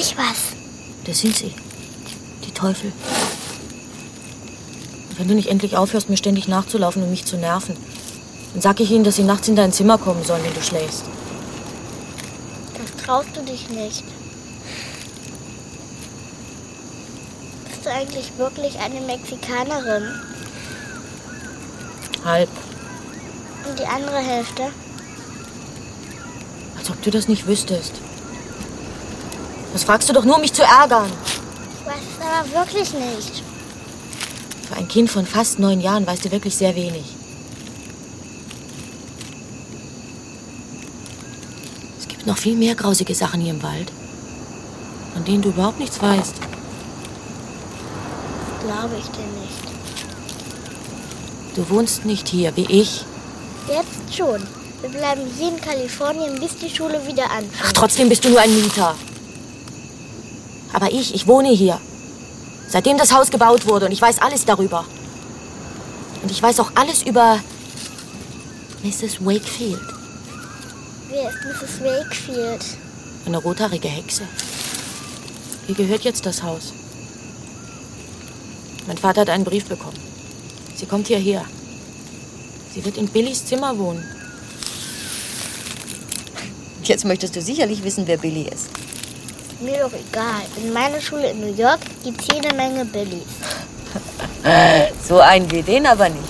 gleich was. Das sind sie. Die Teufel. Und wenn du nicht endlich aufhörst, mir ständig nachzulaufen und mich zu nerven, dann sag ich ihnen, dass sie nachts in dein Zimmer kommen sollen, wenn du schläfst. Das traust du dich nicht. Bist du eigentlich wirklich eine Mexikanerin? Halb. Und die andere Hälfte? Als ob du das nicht wüsstest. Das fragst du doch nur, um mich zu ärgern. Ich weiß es aber wirklich nicht. Für ein Kind von fast 9 Jahren weißt du wirklich sehr wenig. Es gibt noch viel mehr grausige Sachen hier im Wald, von denen du überhaupt nichts weißt. Glaube ich dir nicht. Du wohnst nicht hier, wie ich. Jetzt schon. Wir bleiben hier in Kalifornien, bis die Schule wieder anfängt. Ach, trotzdem bist du nur ein Mieter. Aber ich wohne hier. Seitdem das Haus gebaut wurde und ich weiß alles darüber. Und ich weiß auch alles über Mrs. Wakefield. Wer ist Mrs. Wakefield? Eine rothaarige Hexe. Ihr gehört jetzt das Haus. Mein Vater hat einen Brief bekommen. Sie kommt hierher. Sie wird in Billys Zimmer wohnen. Jetzt möchtest du sicherlich wissen, wer Billy ist. Ist mir doch egal. In meiner Schule in New York gibt's jede Menge Billys. So einen wie den aber nicht.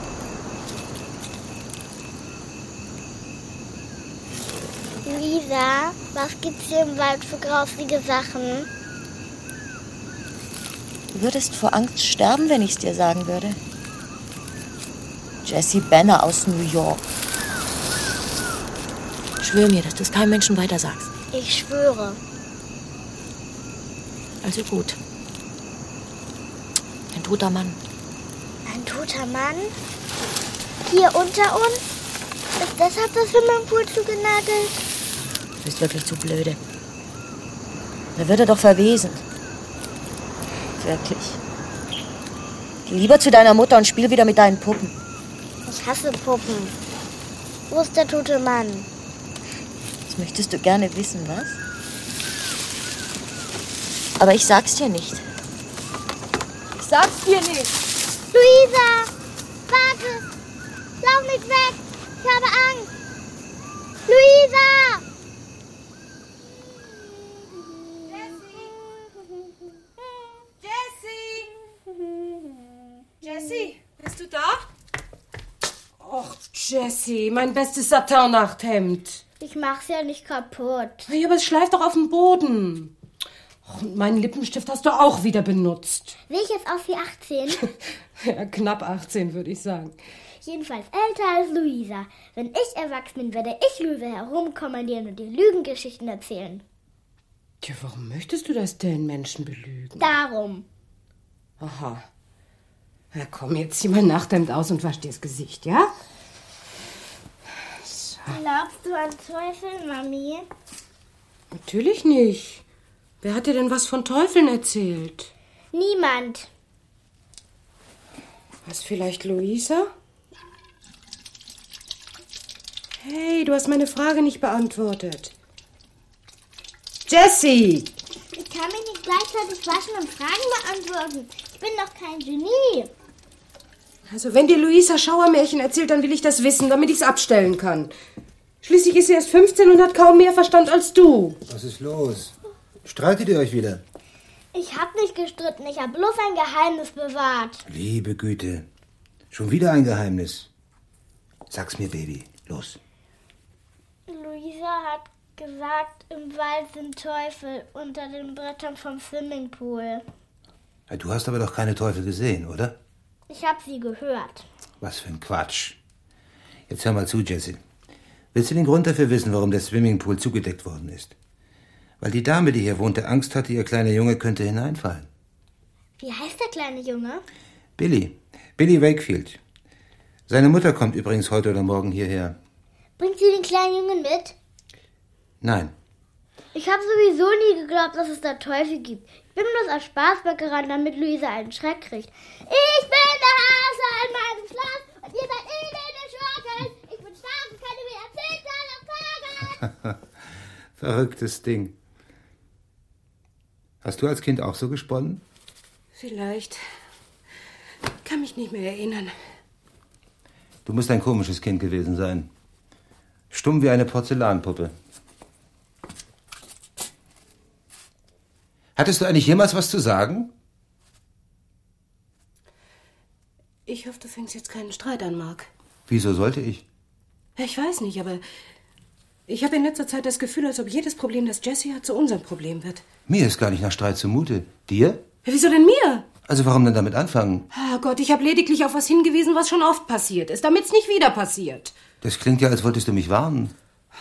Luisa, was gibt's hier im Wald für grausige Sachen? Du würdest vor Angst sterben, wenn ich es dir sagen würde. Jessie Banner aus New York. Schwör mir, dass du es keinem Menschen weiter sagst. Ich schwöre. Also gut. Ein toter Mann. Ein toter Mann? Hier unter uns? Ist deshalb das Swimmingpool zugenagelt? Du bist wirklich zu blöde. Da wird er doch verwesen. Wirklich. Geh lieber zu deiner Mutter und spiel wieder mit deinen Puppen. Ich hasse Puppen. Wo ist der tote Mann? Das möchtest du gerne wissen, was? Aber ich sag's dir nicht. Ich sag's dir nicht. Luisa! Warte! Lauf nicht weg! Ich habe Angst! Luisa! Jessie, bist du da? Och, Jessie, mein bestes Satin-Nachthemd. Ich mach's ja nicht kaputt. Ja, aber es schleift doch auf dem Boden. Och, und meinen Lippenstift hast du auch wieder benutzt. Sehe ich jetzt aus wie 18? Ja, knapp 18, würde ich sagen. Jedenfalls älter als Luisa. Wenn ich erwachsen bin, werde ich Luisa herumkommandieren und dir Lügengeschichten erzählen. Tja, warum möchtest du das denn, Menschen belügen? Darum. Aha. Na komm, jetzt zieh mein Nachthemd aus und wasch dir das Gesicht, ja? So. Glaubst du an Teufel, Mami? Natürlich nicht. Wer hat dir denn was von Teufeln erzählt? Niemand. Was, vielleicht Luisa? Hey, du hast meine Frage nicht beantwortet. Jessie! Ich kann mich nicht gleichzeitig waschen und Fragen beantworten. Ich bin doch kein Genie. Also wenn dir Luisa Schauermärchen erzählt, dann will ich das wissen, damit ich es abstellen kann. Schließlich ist sie erst 15 und hat kaum mehr Verstand als du. Was ist los? Streitet ihr euch wieder? Ich hab nicht gestritten. Ich hab bloß ein Geheimnis bewahrt. Liebe Güte. Schon wieder ein Geheimnis. Sag's mir, Baby. Los. Luisa hat gesagt, im Wald sind Teufel unter den Brettern vom Swimmingpool. Ja, du hast aber doch keine Teufel gesehen, oder? Ich hab sie gehört. Was für ein Quatsch. Jetzt hör mal zu, Jessie. Willst du den Grund dafür wissen, warum der Swimmingpool zugedeckt worden ist? Weil die Dame, die hier wohnte, Angst hatte, ihr kleiner Junge könnte hineinfallen. Wie heißt der kleine Junge? Billy. Billy Wakefield. Seine Mutter kommt übrigens heute oder morgen hierher. Bringt sie den kleinen Jungen mit? Nein. Ich habe sowieso nie geglaubt, dass es da Teufel gibt. Ich bin bloß aus Spaß weggerannt, damit Luisa einen Schreck kriegt. Ich bin der Hase in meinem Schloss und ihr seid elende Schurken. Ich bin stark und kann mir erzählen, auf Tagen. Verrücktes Ding. Hast du als Kind auch so gesponnen? Vielleicht. Kann mich nicht mehr erinnern. Du musst ein komisches Kind gewesen sein. Stumm wie eine Porzellanpuppe. Hattest du eigentlich jemals was zu sagen? Ich hoffe, du fängst jetzt keinen Streit an, Mark. Wieso sollte ich? Ja, ich weiß nicht, aber ich habe in letzter Zeit das Gefühl, als ob jedes Problem, das Jessie hat, zu unserem Problem wird. Mir ist gar nicht nach Streit zumute. Dir? Ja, wieso denn mir? Also warum denn damit anfangen? Oh Gott, ich habe lediglich auf was hingewiesen, was schon oft passiert ist, damit es nicht wieder passiert. Das klingt ja, als wolltest du mich warnen.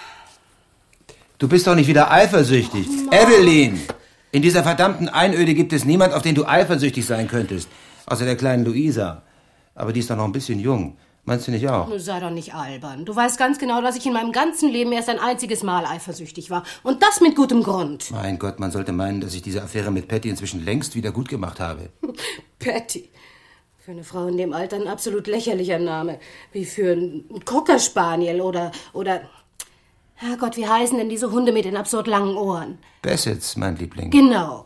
Du bist doch nicht wieder eifersüchtig. Evelyn! In dieser verdammten Einöde gibt es niemand, auf den du eifersüchtig sein könntest. Außer der kleinen Luisa. Aber die ist doch noch ein bisschen jung. Meinst du nicht auch? Du sei doch nicht albern. Du weißt ganz genau, dass ich in meinem ganzen Leben erst ein einziges Mal eifersüchtig war. Und das mit gutem Grund. Mein Gott, man sollte meinen, dass ich diese Affäre mit Patty inzwischen längst wieder gut gemacht habe. Patty. Für eine Frau in dem Alter ein absolut lächerlicher Name. Wie für einen Cocker Spaniel oder... Herrgott, wie heißen denn diese Hunde mit den absurd langen Ohren? Bassets, mein Liebling. Genau.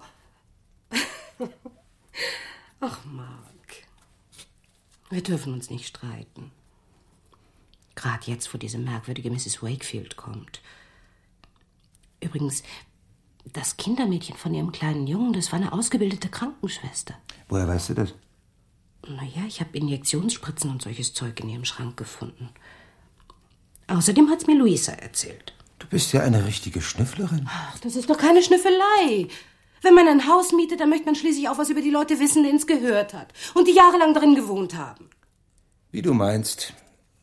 Ach, Mark. Wir dürfen uns nicht streiten. Gerade jetzt, wo diese merkwürdige Mrs. Wakefield kommt. Übrigens, das Kindermädchen von ihrem kleinen Jungen, das war eine ausgebildete Krankenschwester. Woher weißt du das? Naja, ich habe Injektionsspritzen und solches Zeug in ihrem Schrank gefunden. Außerdem hat's mir Luisa erzählt. Du bist ja eine richtige Schnüfflerin. Ach, das ist doch keine Schnüffelei. Wenn man ein Haus mietet, dann möchte man schließlich auch was über die Leute wissen, denen es gehört hat. Und die jahrelang darin gewohnt haben. Wie du meinst.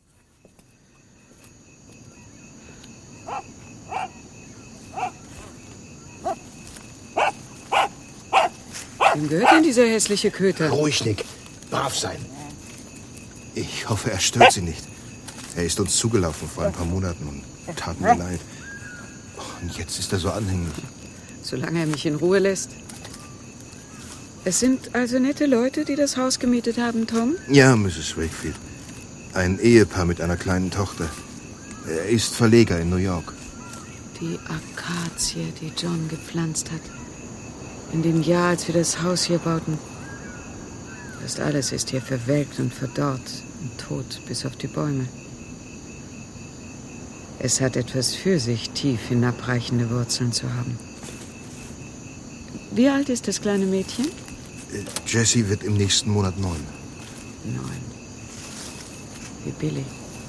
Wem gehört denn dieser hässliche Köter? Ruhig, Nick. Brav sein. Ich hoffe, er stört Sie nicht. Er ist uns zugelaufen vor ein paar Monaten und tat mir leid. Und jetzt ist er so anhänglich. Solange er mich in Ruhe lässt. Es sind also nette Leute, die das Haus gemietet haben, Tom? Ja, Mrs. Wakefield. Ein Ehepaar mit einer kleinen Tochter. Er ist Verleger in New York. Die Akazie, die John gepflanzt hat. In dem Jahr, als wir das Haus hier bauten. Fast alles ist hier verwelkt und verdorrt und tot, bis auf die Bäume. Es hat etwas für sich, tief hinabreichende Wurzeln zu haben. Wie alt ist das kleine Mädchen? Jessie wird im nächsten Monat 9. 9. Wie Billy.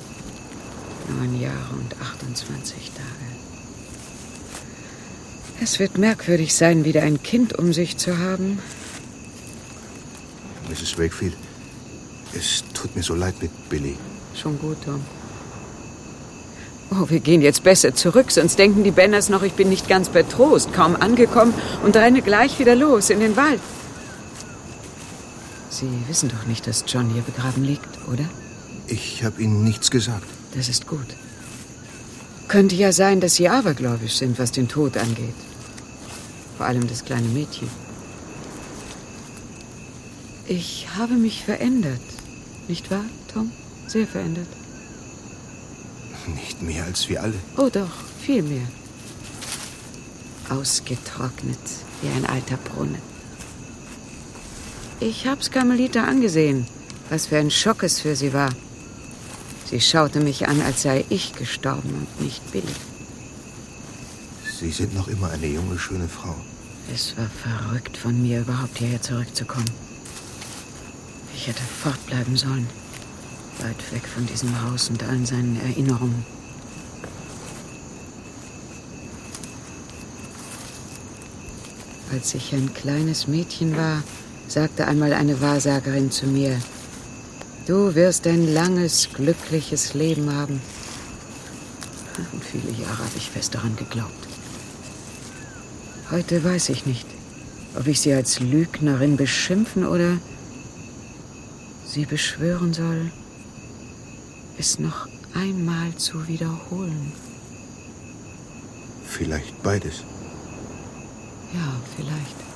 9 Jahre und 28 Tage. Es wird merkwürdig sein, wieder ein Kind um sich zu haben. Mrs. Wakefield, es tut mir so leid mit Billy. Schon gut, Tom. Oh, wir gehen jetzt besser zurück, sonst denken die Benners noch, ich bin nicht ganz bei Trost, kaum angekommen und renne gleich wieder los in den Wald. Sie wissen doch nicht, dass John hier begraben liegt, oder? Ich habe Ihnen nichts gesagt. Das ist gut. Könnte ja sein, dass Sie abergläubisch sind, was den Tod angeht. Vor allem das kleine Mädchen. Ich habe mich verändert. Nicht wahr, Tom? Sehr verändert. Nicht mehr als wir alle. Oh doch, viel mehr. Ausgetrocknet, wie ein alter Brunnen. Ich hab's Carmelita angesehen, was für ein Schock es für sie war. Sie schaute mich an, als sei ich gestorben und nicht Billy. Sie sind noch immer eine junge, schöne Frau. Es war verrückt von mir, überhaupt hierher zurückzukommen. Ich hätte fortbleiben sollen. Weit weg von diesem Haus und allen seinen Erinnerungen. Als ich ein kleines Mädchen war, sagte einmal eine Wahrsagerin zu mir: Du wirst ein langes, glückliches Leben haben. Und viele Jahre habe ich fest daran geglaubt. Heute weiß ich nicht, ob ich sie als Lügnerin beschimpfen oder sie beschwören soll, es noch einmal zu wiederholen. Vielleicht beides. Ja, vielleicht.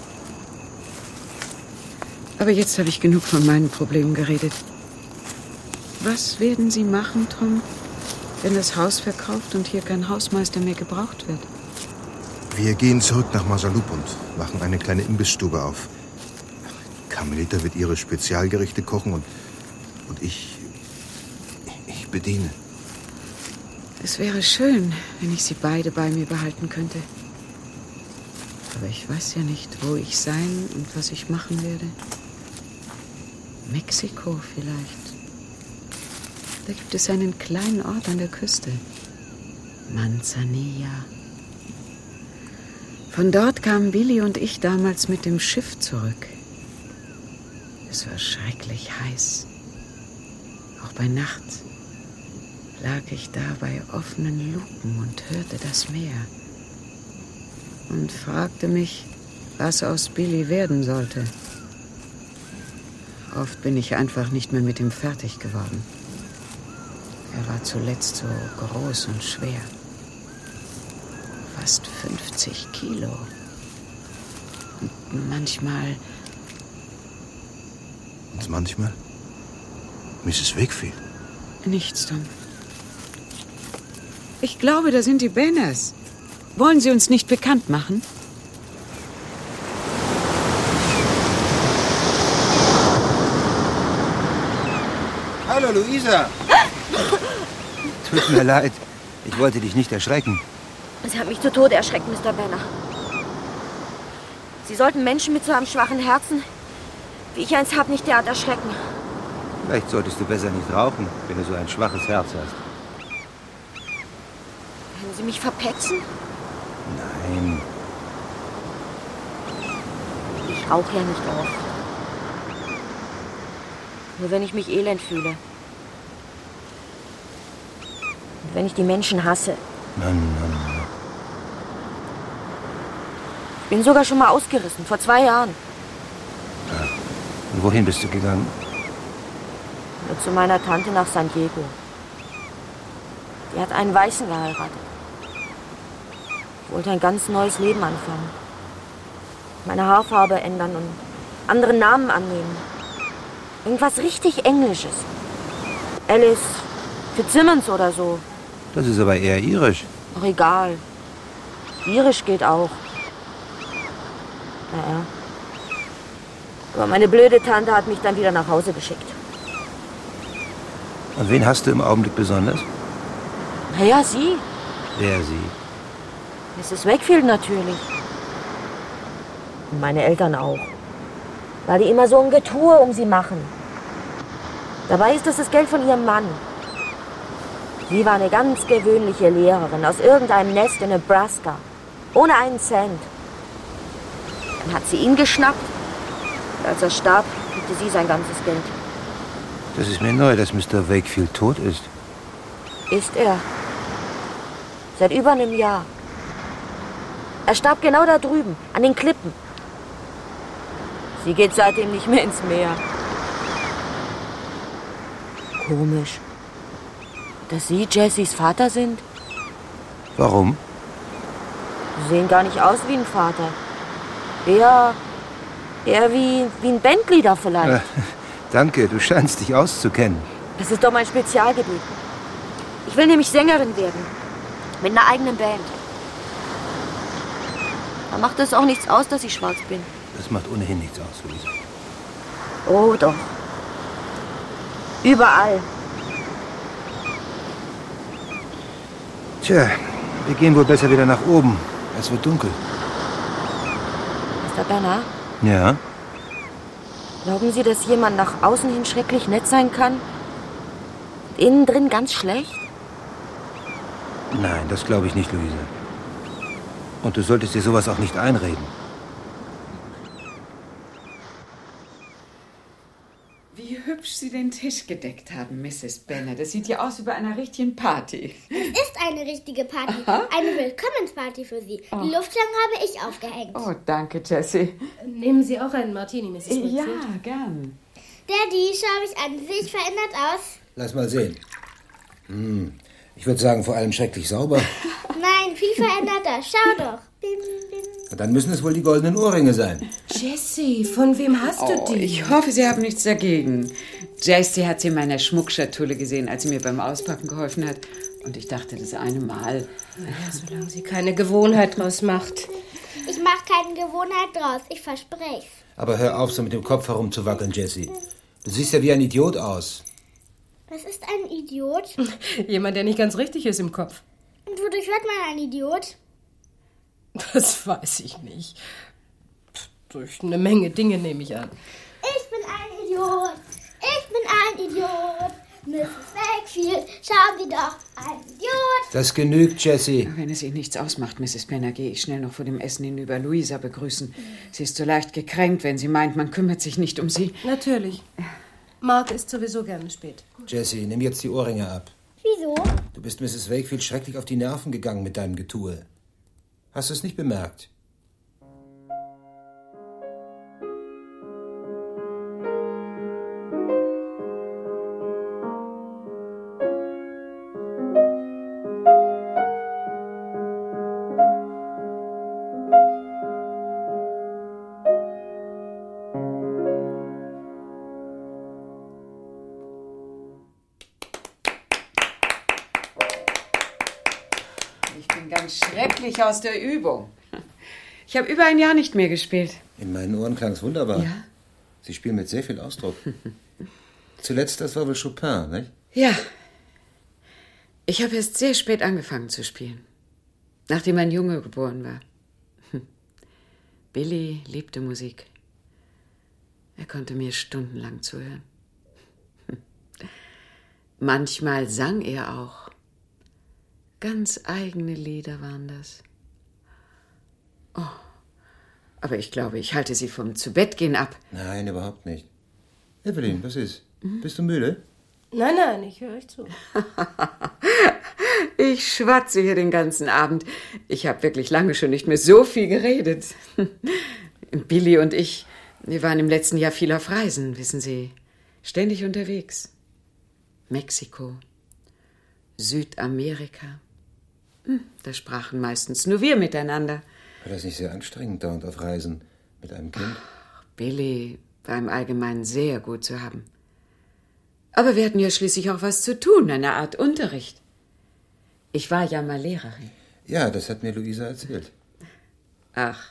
Aber jetzt habe ich genug von meinen Problemen geredet. Was werden Sie machen, Tom, wenn das Haus verkauft und hier kein Hausmeister mehr gebraucht wird? Wir gehen zurück nach Masalup und machen eine kleine Imbissstube auf. Carmelita wird ihre Spezialgerichte kochen und ich bediene. Es wäre schön, wenn ich sie beide bei mir behalten könnte. Aber ich weiß ja nicht, wo ich sein und was ich machen werde. Mexiko vielleicht. Da gibt es einen kleinen Ort an der Küste. Manzanilla. Von dort kamen Billy und ich damals mit dem Schiff zurück. Es war schrecklich heiß. Auch bei Nacht lag ich da bei offenen Luken und hörte das Meer. Und fragte mich, was aus Billy werden sollte. Oft bin ich einfach nicht mehr mit ihm fertig geworden. Er war zuletzt so groß und schwer. Fast 50 Kilo. Und manchmal... Und manchmal? Mrs. Wakefield? Nichts, Tom. Ich glaube, da sind die Banners. Wollen Sie uns nicht bekannt machen? Hallo, Luisa. Tut mir leid. Ich wollte dich nicht erschrecken. Sie haben mich zu Tode erschreckt, Mr. Banner. Sie sollten Menschen mit so einem schwachen Herzen, wie ich eins habe, nicht derart erschrecken. Vielleicht solltest du besser nicht rauchen, wenn du so ein schwaches Herz hast. Können Sie mich verpetzen? Nein. Ich rauche ja nicht oft. Nur wenn ich mich elend fühle. Und wenn ich die Menschen hasse. Nein. Ich bin sogar schon mal ausgerissen, vor 2 Jahren. Ja. Und wohin bist du gegangen? Nur zu meiner Tante nach San Diego. Die hat einen Weißen geheiratet. Ich wollte ein ganz neues Leben anfangen. Meine Haarfarbe ändern und anderen Namen annehmen. Irgendwas richtig Englisches. Alice Fitzsimmons oder so. Das ist aber eher irisch. Ach, egal. Irisch geht auch. Naja. Aber meine blöde Tante hat mich dann wieder nach Hause geschickt. Und wen hast du im Augenblick besonders? Naja, sie. Wer sie? Mrs. Wakefield natürlich. Und meine Eltern auch. Weil die immer so ein Getue um sie machen. Dabei ist das Geld von ihrem Mann. Sie war eine ganz gewöhnliche Lehrerin aus irgendeinem Nest in Nebraska. Ohne einen Cent. Dann hat sie ihn geschnappt. Und als er starb, kriegte sie sein ganzes Geld. Das ist mir neu, dass Mr. Wakefield tot ist. Ist er. Seit über einem Jahr. Er starb genau da drüben, an den Klippen. Sie geht seitdem nicht mehr ins Meer. Komisch. Dass Sie Jessys Vater sind? Warum? Sie sehen gar nicht aus wie ein Vater. Eher wie ein Bandleader vielleicht. Danke, du scheinst dich auszukennen. Das ist doch mein Spezialgebiet. Ich will nämlich Sängerin werden. Mit einer eigenen Band. Da macht es auch nichts aus, dass ich schwarz bin. Das macht ohnehin nichts aus, Luisa. Oh doch. Überall. Tja, wir gehen wohl besser wieder nach oben. Es wird dunkel. Mr. Banner, Ja? glauben Sie, dass jemand nach außen hin schrecklich nett sein kann? Und innen drin ganz schlecht? Nein, das glaube ich nicht, Luisa. Und du solltest dir sowas auch nicht einreden. Wie hübsch Sie den Tisch gedeckt haben, Mrs. Banner. Das sieht ja aus wie bei einer richtigen Party. Es ist eine richtige Party. Aha. Eine Willkommensparty für Sie. Die Luftschlangen habe ich aufgehängt. Oh, danke, Jessie. Nehmen Sie auch einen Martini, Mrs. Wakefield? Ja, gern. Daddy, schau mich an. Sehe ich verändert aus? Lass mal sehen. Ich würde sagen, vor allem schrecklich sauber. Nein, viel veränderter. Schau doch. Bim, bim. Und dann müssen es wohl die goldenen Ohrringe sein. Jessie, von wem hast du die? Ich hoffe, Sie haben nichts dagegen. Jessie hat sie in meiner Schmuckschatulle gesehen, als sie mir beim Auspacken geholfen hat. Und ich dachte, das eine Mal... Naja, solange sie keine Gewohnheit draus macht. Ich mache keine Gewohnheit draus, ich verspreche es. Aber hör auf, so mit dem Kopf herumzuwackeln, Jessie. Du siehst ja wie ein Idiot aus. Was ist ein Idiot? Jemand, der nicht ganz richtig ist im Kopf. Und wodurch wird man ein Idiot? Das weiß ich nicht. Durch eine Menge Dinge nehme ich an. Ich bin ein Idiot. Ich bin ein Idiot. Mrs. Wakefield, schauen Sie doch, ein Idiot. Das genügt, Jessie. Wenn es Ihnen nichts ausmacht, Mrs. Benner, gehe ich schnell noch vor dem Essen hinüber Luisa begrüßen. Sie ist so leicht gekränkt, wenn sie meint, man kümmert sich nicht um sie. Natürlich. Mark ist sowieso gerne spät. Jessie, nimm jetzt die Ohrringe ab. Wieso? Du bist Mrs. Wakefield schrecklich auf die Nerven gegangen mit deinem Getue. Hast du es nicht bemerkt? Schrecklich aus der Übung. Ich habe über ein Jahr nicht mehr gespielt. In meinen Ohren klang es wunderbar. Ja? Sie spielen mit sehr viel Ausdruck. Zuletzt, das war wohl Chopin, nicht? Ja. Ich habe erst sehr spät angefangen zu spielen. Nachdem ein Junge geboren war. Billy liebte Musik. Er konnte mir stundenlang zuhören. Manchmal sang er auch. Ganz eigene Lieder waren das. Oh, aber ich glaube, ich halte Sie vom Zubettgehen ab. Nein, überhaupt nicht. Evelyn, was ist? Bist du müde? Nein, ich höre euch zu. Ich schwatze hier den ganzen Abend. Ich habe wirklich lange schon nicht mehr so viel geredet. Billy und ich, wir waren im letzten Jahr viel auf Reisen, wissen Sie. Ständig unterwegs. Mexiko, Südamerika. Da sprachen meistens nur wir miteinander. War das nicht sehr anstrengend, dauernd auf Reisen mit einem Kind? Ach, Billy war im Allgemeinen sehr gut zu haben. Aber wir hatten ja schließlich auch was zu tun, eine Art Unterricht. Ich war ja mal Lehrerin. Ja, das hat mir Luisa erzählt. Ach.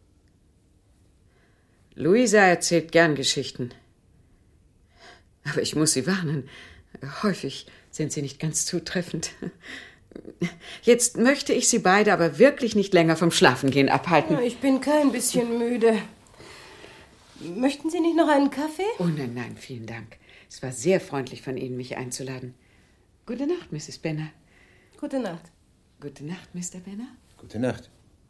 Luisa erzählt gern Geschichten. Aber ich muss Sie warnen. Häufig sind sie nicht ganz zutreffend. Jetzt möchte ich Sie beide aber wirklich nicht länger vom Schlafengehen abhalten. Ich bin kein bisschen müde. Möchten Sie nicht noch einen Kaffee? Oh nein, vielen Dank. Es war sehr freundlich von Ihnen, mich einzuladen. Gute Nacht, Mrs. Benner. Gute Nacht. Gute Nacht, Mr. Benner. Gute Nacht.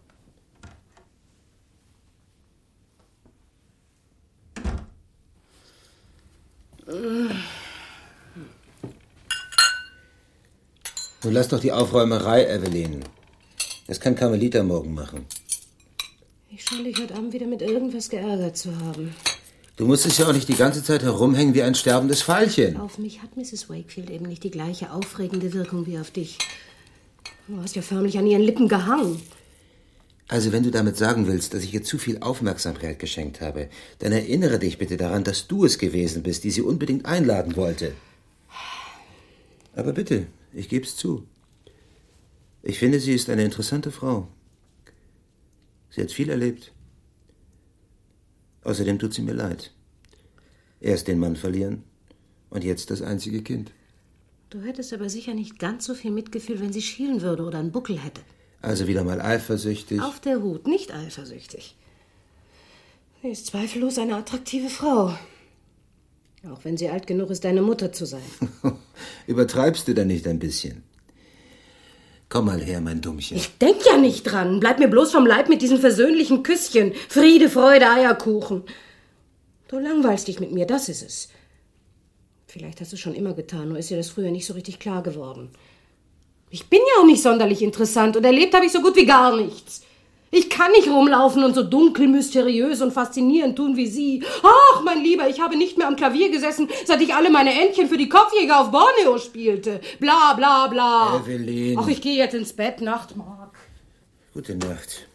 Nun lass doch die Aufräumerei, Evelyn. Das kann Carmelita morgen machen. Ich scheine dich heute Abend wieder mit irgendwas geärgert zu haben. Du musstest ja auch nicht die ganze Zeit herumhängen wie ein sterbendes Veilchen. Auf mich hat Mrs. Wakefield eben nicht die gleiche aufregende Wirkung wie auf dich. Du hast ja förmlich an ihren Lippen gehangen. Also wenn du damit sagen willst, dass ich ihr zu viel Aufmerksamkeit geschenkt habe, dann erinnere dich bitte daran, dass du es gewesen bist, die sie unbedingt einladen wollte. Aber bitte, ich geb's zu. Ich finde, sie ist eine interessante Frau. Sie hat viel erlebt. Außerdem tut sie mir leid. Erst den Mann verlieren und jetzt das einzige Kind. Du hättest aber sicher nicht ganz so viel Mitgefühl, wenn sie schielen würde oder einen Buckel hätte. Also wieder mal eifersüchtig. Auf der Hut, nicht eifersüchtig. Sie ist zweifellos eine attraktive Frau. Auch wenn sie alt genug ist, deine Mutter zu sein. Übertreibst du da nicht ein bisschen? Komm mal her, mein Dummchen. Ich denk ja nicht dran. Bleib mir bloß vom Leib mit diesen versöhnlichen Küsschen. Friede, Freude, Eierkuchen. Du langweilst dich mit mir, das ist es. Vielleicht hast du es schon immer getan, nur ist dir das früher nicht so richtig klar geworden. Ich bin ja auch nicht sonderlich interessant und erlebt habe ich so gut wie gar nichts. Ich kann nicht rumlaufen und so dunkel, mysteriös und faszinierend tun wie Sie. Ach, mein Lieber, ich habe nicht mehr am Klavier gesessen, seit ich alle meine Entchen für die Kopfjäger auf Borneo spielte. Bla, bla, bla. Evelyn. Ach, ich gehe jetzt ins Bett. Nacht, Mark. Gute Nacht.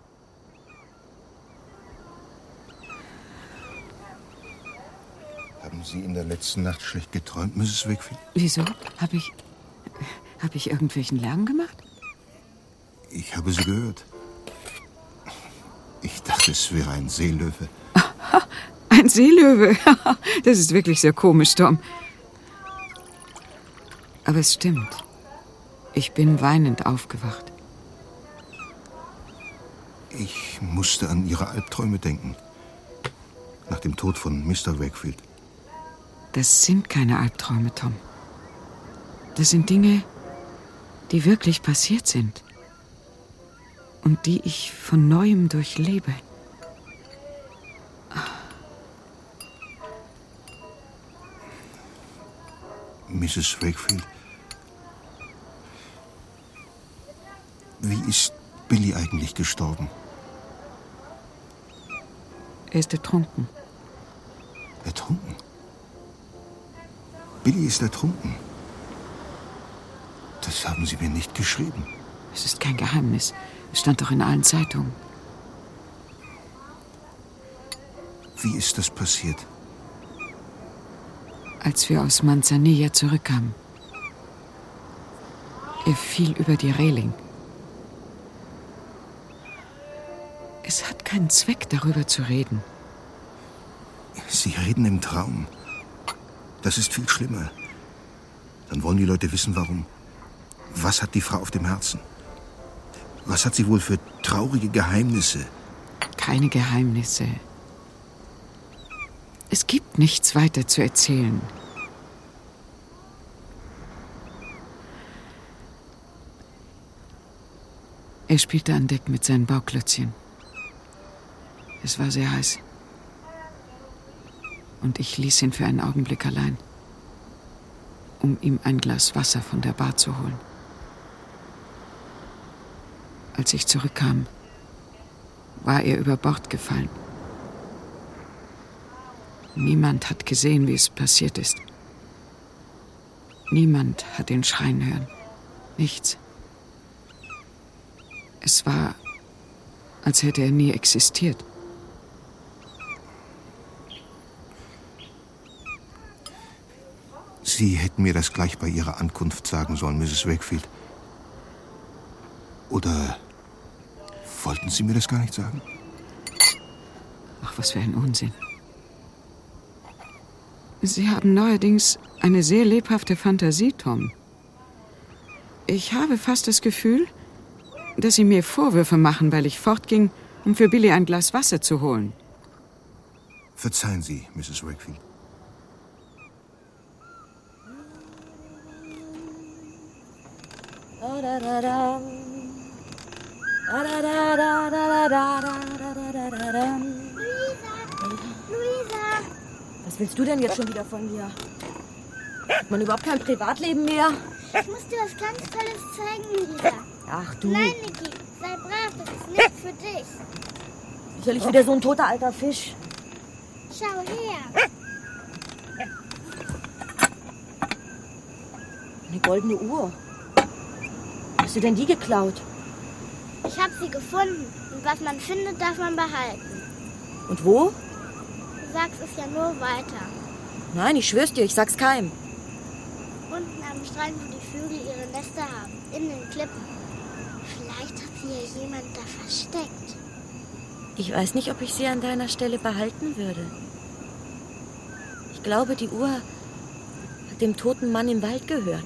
Haben Haben Sie in der letzten Nacht schlecht geträumt, Mrs. Wakefield? Wieso? Hab ich irgendwelchen Lärm gemacht? Ich habe Sie gehört. Ich dachte, es wäre ein Seelöwe. Ein Seelöwe? Das ist wirklich sehr komisch, Tom. Aber es stimmt. Ich bin weinend aufgewacht. Ich musste an Ihre Albträume denken. Nach dem Tod von Mr. Wakefield. Das sind keine Albträume, Tom. Das sind Dinge, die wirklich passiert sind. Und die ich von Neuem durchlebe. Mrs. Wakefield, wie ist Billy eigentlich gestorben? Er ist ertrunken. Ertrunken? Billy ist ertrunken. Das haben Sie mir nicht geschrieben. Es ist kein Geheimnis. Es stand doch in allen Zeitungen. Wie ist das passiert? Als wir aus Manzanilla zurückkamen. Er fiel über die Reling. Es hat keinen Zweck, darüber zu reden. Sie reden im Traum. Das ist viel schlimmer. Dann wollen die Leute wissen, warum. Was hat die Frau auf dem Herzen? Was hat sie wohl für traurige Geheimnisse? Keine Geheimnisse. Es gibt nichts weiter zu erzählen. Er spielte an Deck mit seinen Bauklötzchen. Es war sehr heiß. Und ich ließ ihn für einen Augenblick allein, um ihm ein Glas Wasser von der Bar zu holen. Als ich zurückkam, war er über Bord gefallen. Niemand hat gesehen, wie es passiert ist. Niemand hat ihn schreien hören. Nichts. Es war, als hätte er nie existiert. Sie hätten mir das gleich bei Ihrer Ankunft sagen sollen, Mrs. Wakefield. Oder wollten Sie mir das gar nicht sagen? Ach, was für ein Unsinn. Sie haben neuerdings eine sehr lebhafte Fantasie, Tom. Ich habe fast das Gefühl, dass Sie mir Vorwürfe machen, weil ich fortging, um für Billy ein Glas Wasser zu holen. Verzeihen Sie, Mrs. Wakefield. Luisa! Was willst du denn jetzt schon wieder von mir? Hat man überhaupt kein Privatleben mehr? Ich muss dir was ganz Tolles zeigen, Luisa. Ach du. Nein, Niki, sei brav, das ist nicht für dich. Sicherlich wieder so ein toter alter Fisch. Schau her. Eine goldene Uhr. Hast du denn die geklaut? Ich habe sie gefunden. Und was man findet, darf man behalten. Und wo? Du sagst es ja nur weiter. Nein, ich schwör's dir, ich sag's keinem. Unten am Strand, wo die Vögel ihre Nester haben. In den Klippen. Vielleicht hat sie ja jemand da versteckt. Ich weiß nicht, ob ich sie an deiner Stelle behalten würde. Ich glaube, die Uhr hat dem toten Mann im Wald gehört.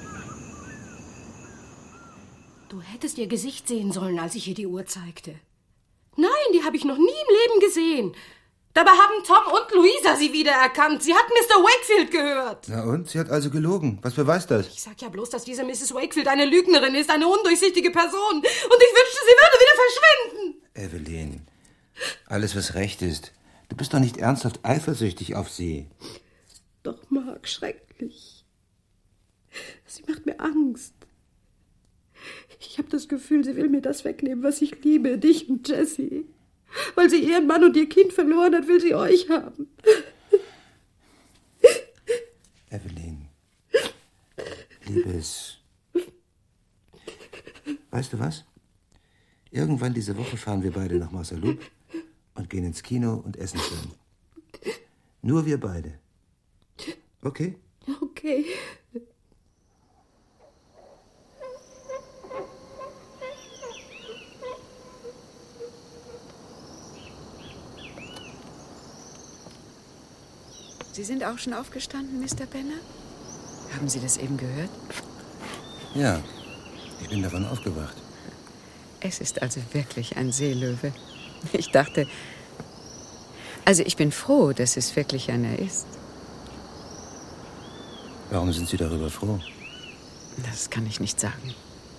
Du hättest ihr Gesicht sehen sollen, als ich ihr die Uhr zeigte. Nein, die habe ich noch nie im Leben gesehen. Dabei haben Tom und Luisa sie wiedererkannt. Sie hat Mr. Wakefield gehört. Na und? Sie hat also gelogen. Was beweist das? Ich sag ja bloß, dass diese Mrs. Wakefield eine Lügnerin ist, eine undurchsichtige Person. Und ich wünschte, sie würde wieder verschwinden. Evelyn, alles was recht ist. Du bist doch nicht ernsthaft eifersüchtig auf sie. Doch, Mark, schrecklich. Sie macht mir Angst. Ich habe das Gefühl, sie will mir das wegnehmen, was ich liebe, dich und Jessie. Weil sie ihren Mann und ihr Kind verloren hat, will sie euch haben. Evelyn, Liebes, weißt du was? Irgendwann diese Woche fahren wir beide nach Marsalup und gehen ins Kino und essen schön. Nur wir beide. Okay. Okay. Sie sind auch schon aufgestanden, Mr. Benner? Haben Sie das eben gehört? Ja, ich bin davon aufgewacht. Es ist also wirklich ein Seelöwe. Ich dachte... Also ich bin froh, dass es wirklich einer ist. Warum sind Sie darüber froh? Das kann ich nicht sagen.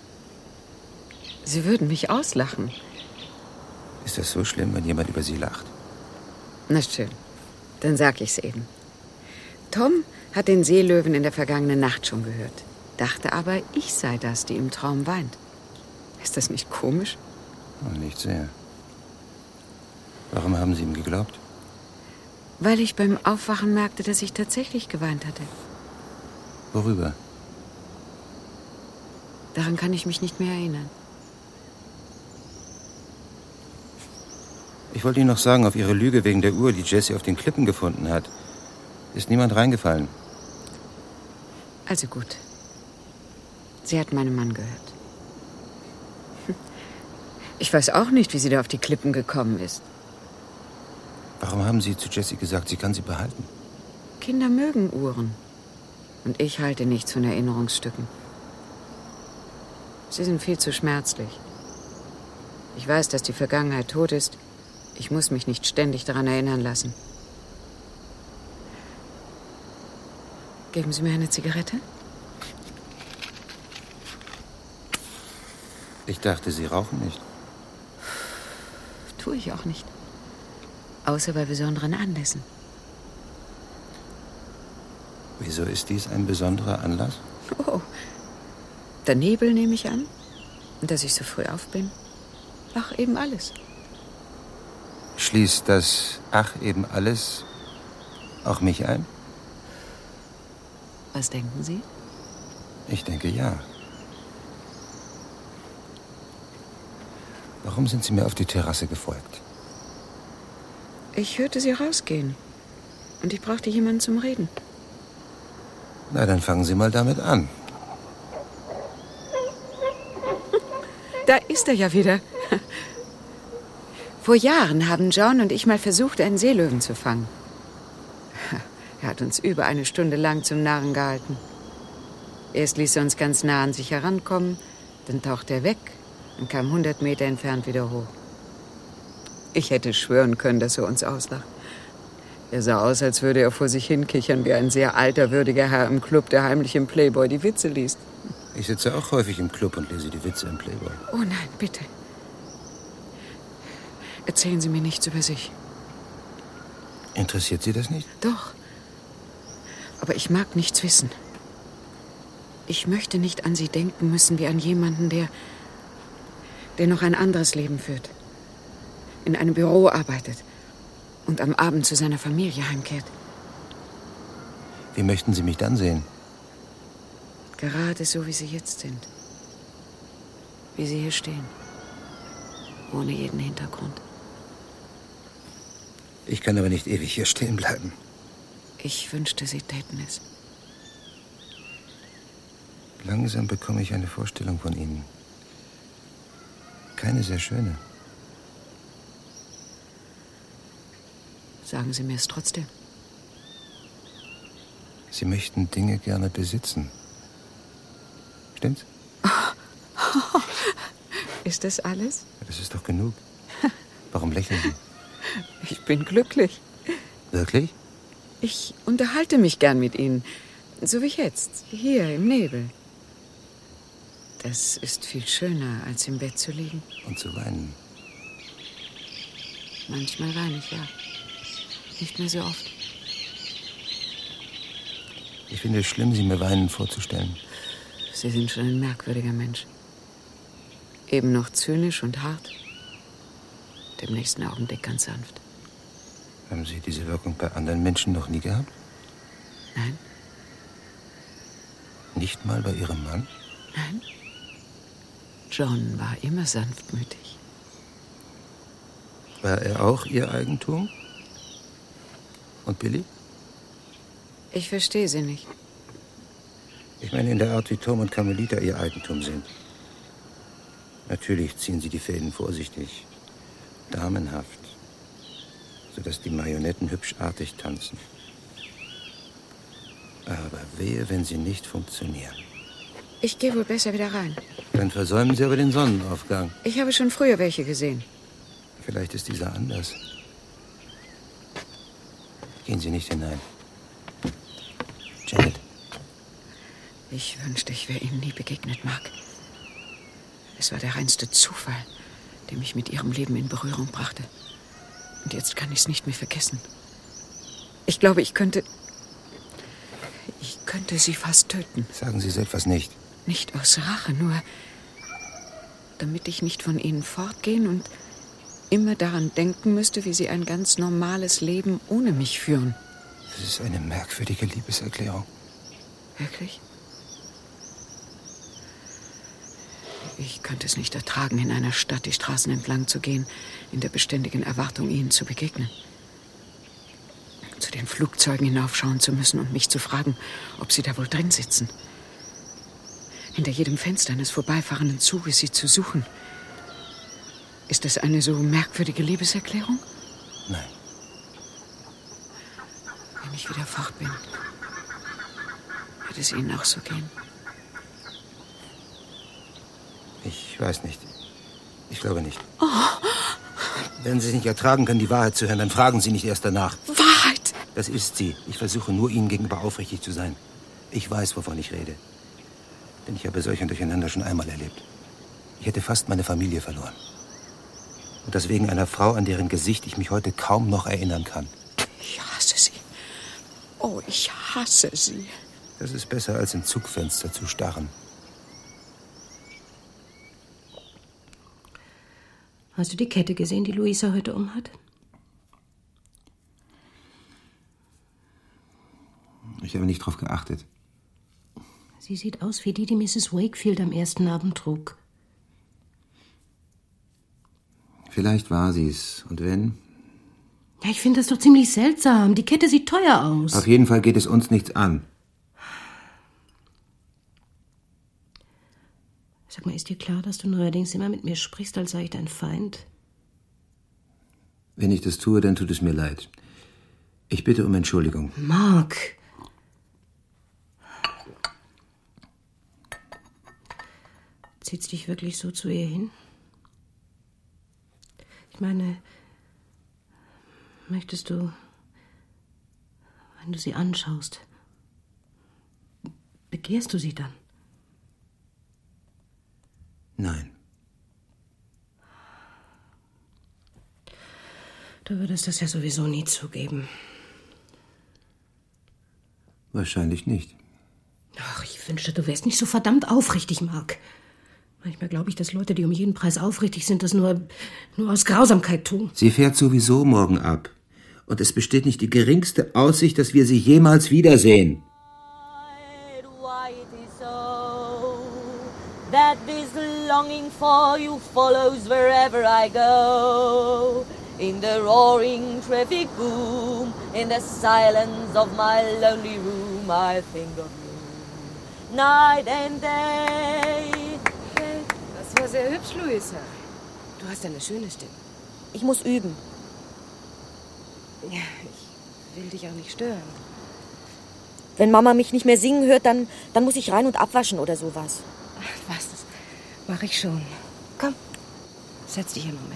Sie würden mich auslachen. Ist das so schlimm, wenn jemand über Sie lacht? Na schön, dann sag ich's eben. Tom hat den Seelöwen in der vergangenen Nacht schon gehört. Dachte aber, ich sei das, die im Traum weint. Ist das nicht komisch? Oh, nicht sehr. Warum haben Sie ihm geglaubt? Weil ich beim Aufwachen merkte, dass ich tatsächlich geweint hatte. Worüber? Daran kann ich mich nicht mehr erinnern. Ich wollte Ihnen noch sagen, auf Ihre Lüge wegen der Uhr, die Jessie auf den Klippen gefunden hat, ist niemand reingefallen. Also gut. Sie hat meinem Mann gehört. Ich weiß auch nicht, wie sie da auf die Klippen gekommen ist. Warum haben Sie zu Jessie gesagt, sie kann sie behalten? Kinder mögen Uhren. Und ich halte nichts von Erinnerungsstücken. Sie sind viel zu schmerzlich. Ich weiß, dass die Vergangenheit tot ist. Ich muss mich nicht ständig daran erinnern lassen. Geben Sie mir eine Zigarette? Ich dachte, Sie rauchen nicht. Tue ich auch nicht. Außer bei besonderen Anlässen. Wieso ist dies ein besonderer Anlass? Oh, der Nebel nehme ich an. Und dass ich so früh auf bin. Ach, eben alles. Schließt das Ach eben alles auch mich ein? Was denken Sie? Ich denke ja. Warum sind Sie mir auf die Terrasse gefolgt? Ich hörte Sie rausgehen. Und ich brauchte jemanden zum Reden. Na, dann fangen Sie mal damit an. Da ist er ja wieder. Vor Jahren haben John und ich mal versucht, einen Seelöwen zu fangen. Er hat uns über eine Stunde lang zum Narren gehalten. Erst ließ er uns ganz nah an sich herankommen, dann tauchte er weg und kam 100 Meter entfernt wieder hoch. Ich hätte schwören können, dass er uns auslacht. Er sah aus, als würde er vor sich hinkichern wie ein sehr alter, würdiger Herr im Club, der heimlich im Playboy die Witze liest. Ich sitze auch häufig im Club und lese die Witze im Playboy. Oh nein, bitte. Erzählen Sie mir nichts über sich. Interessiert Sie das nicht? Doch. Aber ich mag nichts wissen. Ich möchte nicht an Sie denken müssen wie an jemanden, der noch ein anderes Leben führt. In einem Büro arbeitet und am Abend zu seiner Familie heimkehrt. Wie möchten Sie mich dann sehen? Gerade so, wie Sie jetzt sind. Wie Sie hier stehen. Ohne jeden Hintergrund. Ich kann aber nicht ewig hier stehen bleiben. Ich wünschte, Sie täten es. Langsam bekomme ich eine Vorstellung von Ihnen. Keine sehr schöne. Sagen Sie mir es trotzdem. Sie möchten Dinge gerne besitzen. Stimmt's? Ist das alles? Das ist doch genug. Warum lächeln Sie? Ich bin glücklich. Wirklich? Ich unterhalte mich gern mit Ihnen. So wie jetzt, hier im Nebel. Das ist viel schöner, als im Bett zu liegen. Und zu weinen. Manchmal weine ich, ja. Nicht mehr so oft. Ich finde es schlimm, Sie mir weinen vorzustellen. Sie sind schon ein merkwürdiger Mensch. Eben noch zynisch und hart. Im nächsten Augenblick ganz sanft. Haben Sie diese Wirkung bei anderen Menschen noch nie gehabt? Nein. Nicht mal bei Ihrem Mann? Nein. John war immer sanftmütig. War er auch Ihr Eigentum? Und Billy? Ich verstehe Sie nicht. Ich meine in der Art, wie Tom und Carmelita ihr Eigentum sind. Natürlich ziehen sie die Fäden vorsichtig, damenhaft, sodass die Marionetten hübsch artig tanzen. Aber wehe, wenn sie nicht funktionieren. Ich gehe wohl besser wieder rein. Dann versäumen sie aber den Sonnenaufgang. Ich habe schon früher welche gesehen. Vielleicht ist dieser anders. Gehen Sie nicht hinein. Janet. Ich wünschte, ich wäre Ihnen nie begegnet, Mark. Es war der reinste Zufall, der mich mit Ihrem Leben in Berührung brachte. Und jetzt kann ich es nicht mehr vergessen. Ich glaube, ich könnte Sie fast töten. Sagen Sie so etwas nicht. Nicht aus Rache, nur damit ich nicht von Ihnen fortgehen und immer daran denken müsste, wie Sie ein ganz normales Leben ohne mich führen. Das ist eine merkwürdige Liebeserklärung. Wirklich? Ich könnte es nicht ertragen, in einer Stadt die Straßen entlang zu gehen, in der beständigen Erwartung, Ihnen zu begegnen. Zu den Flugzeugen hinaufschauen zu müssen und mich zu fragen, ob Sie da wohl drin sitzen. Hinter jedem Fenster eines vorbeifahrenden Zuges Sie zu suchen. Ist das eine so merkwürdige Liebeserklärung? Nein. Wenn ich wieder fort bin, wird es Ihnen auch so gehen? Ich weiß nicht. Ich glaube nicht. Oh. Wenn Sie es nicht ertragen können, die Wahrheit zu hören, dann fragen Sie nicht erst danach. Wahrheit? Das ist sie. Ich versuche nur, Ihnen gegenüber aufrichtig zu sein. Ich weiß, wovon ich rede. Denn ich habe solch ein Durcheinander schon einmal erlebt. Ich hätte fast meine Familie verloren. Und das wegen einer Frau, an deren Gesicht ich mich heute kaum noch erinnern kann. Ich hasse Sie. Oh, ich hasse Sie. Das ist besser, als im Zugfenster zu starren. Hast du die Kette gesehen, die Luisa heute umhat? Ich habe nicht drauf geachtet. Sie sieht aus wie die Mrs. Wakefield am ersten Abend trug. Vielleicht war sie es. Und wenn? Ja, ich finde das doch ziemlich seltsam. Die Kette sieht teuer aus. Auf jeden Fall geht es uns nichts an. Sag mal, ist dir klar, dass du neuerdings immer mit mir sprichst, als sei ich dein Feind? Wenn ich das tue, dann tut es mir leid. Ich bitte um Entschuldigung. Mark! Zieht's dich wirklich so zu ihr hin? Ich meine, möchtest du, wenn du sie anschaust, begehrst du sie dann? Nein. Du würdest das ja sowieso nie zugeben. Wahrscheinlich nicht. Ach, ich wünschte, du wärst nicht so verdammt aufrichtig, Mark. Manchmal glaube ich, dass Leute, die um jeden Preis aufrichtig sind, das nur aus Grausamkeit tun. Sie fährt sowieso morgen ab. Und es besteht nicht die geringste Aussicht, dass wir sie jemals wiedersehen. That this longing for you follows wherever I go. In the roaring traffic boom, in the silence of my lonely room, I think of you, night and day. Das war sehr hübsch, Luisa. Du hast eine schöne Stimme. Ich muss üben. Ja, ich will dich auch nicht stören. Wenn Mama mich nicht mehr singen hört, dann muss ich rein und abwaschen oder sowas. Ach, was, das mache ich schon. Komm, setz dich einen Moment.